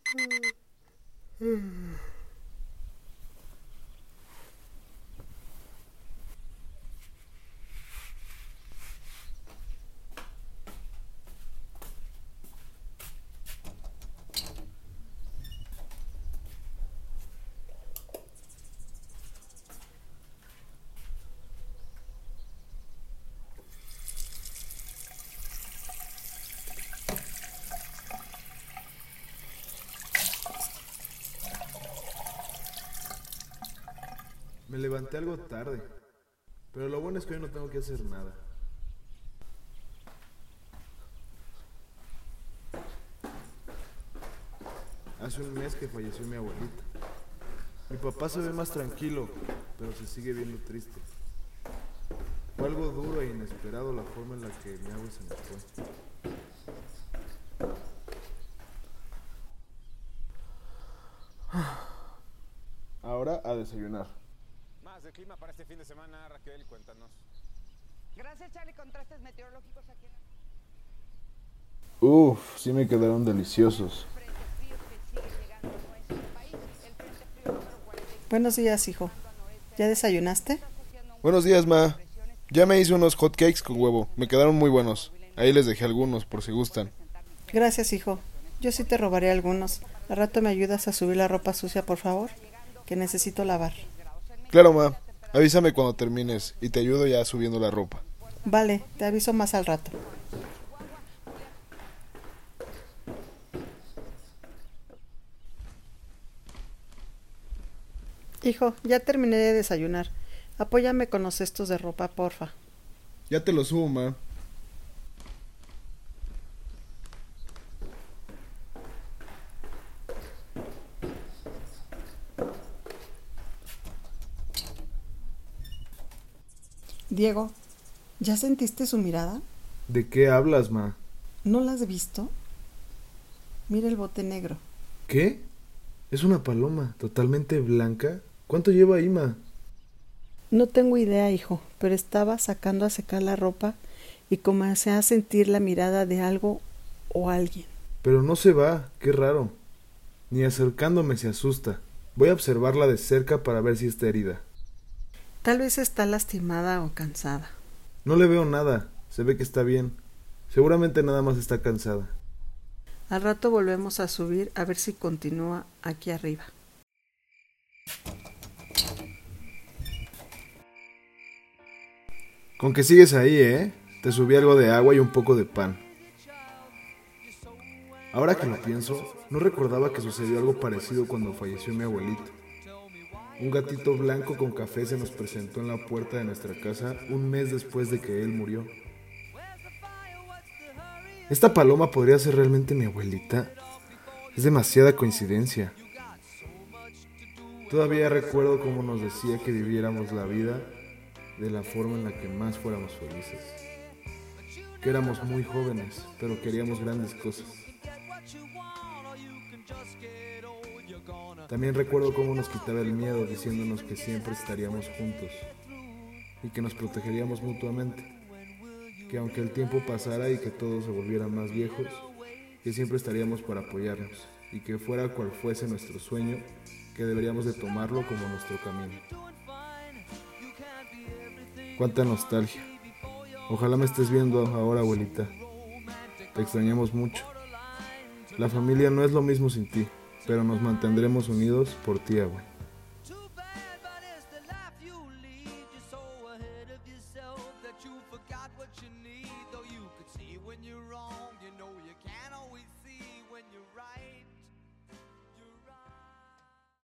Me levanté algo tarde, pero lo bueno es que hoy no tengo que hacer nada. Hace un mes que falleció mi abuelita. Mi papá se ve más tranquilo, pero se sigue viendo triste. Fue algo duro e inesperado la forma en la que mi abuela se me fue. Ahora a desayunar. Más de clima para este fin de semana, Raquel, cuéntanos. Gracias, Charlie. Contrastes meteorológicos aquí en Sí me quedaron deliciosos. Buenos días, hijo. ¿Ya desayunaste? Buenos días, ma. Ya me hice unos hot cakes con huevo. Me quedaron muy buenos. Ahí les dejé algunos, por si gustan. Gracias, hijo. Yo sí te robaré algunos. Al rato me ayudas a subir la ropa sucia, por favor, que necesito lavar. Claro, ma. Avísame cuando termines y te ayudo ya subiendo la ropa. Vale, te aviso más al rato. Hijo, ya terminé de desayunar. Apóyame con los cestos de ropa, porfa. Ya te lo subo, ma. Diego, ¿ya sentiste su mirada? ¿De qué hablas, ma? ¿No la has visto? Mira el bote negro. ¿Qué? Es una paloma, totalmente blanca. ¿Cuánto lleva ahí, ma? No tengo idea, hijo, pero estaba sacando a secar la ropa y comencé a sentir la mirada de algo o alguien. Pero no se va, qué raro. Ni acercándome se asusta. Voy a observarla de cerca para ver si está herida. Tal vez está lastimada o cansada. No le veo nada, se ve que está bien. Seguramente nada más está cansada. Al rato volvemos a subir a ver si continúa aquí arriba. Con que sigues ahí, ¿eh? Te subí algo de agua y un poco de pan. Ahora que lo pienso, no recordaba que sucedió algo parecido cuando falleció mi abuelito. Un gatito blanco con café se nos presentó en la puerta de nuestra casa un mes después de que él murió. ¿Esta paloma podría ser realmente mi abuelita? Es demasiada coincidencia. Todavía recuerdo cómo nos decía que viviéramos la vida de la forma en la que más fuéramos felices. Que éramos muy jóvenes, pero queríamos grandes cosas. También recuerdo cómo nos quitaba el miedo diciéndonos que siempre estaríamos juntos y que nos protegeríamos mutuamente, que aunque el tiempo pasara y que todos se volvieran más viejos, que siempre estaríamos para apoyarnos y que fuera cual fuese nuestro sueño, que deberíamos de tomarlo como nuestro camino. Cuánta nostalgia. Ojalá me estés viendo ahora, abuelita. Te extrañamos mucho. La familia no es lo mismo sin ti, pero nos mantendremos unidos por ti, abuela.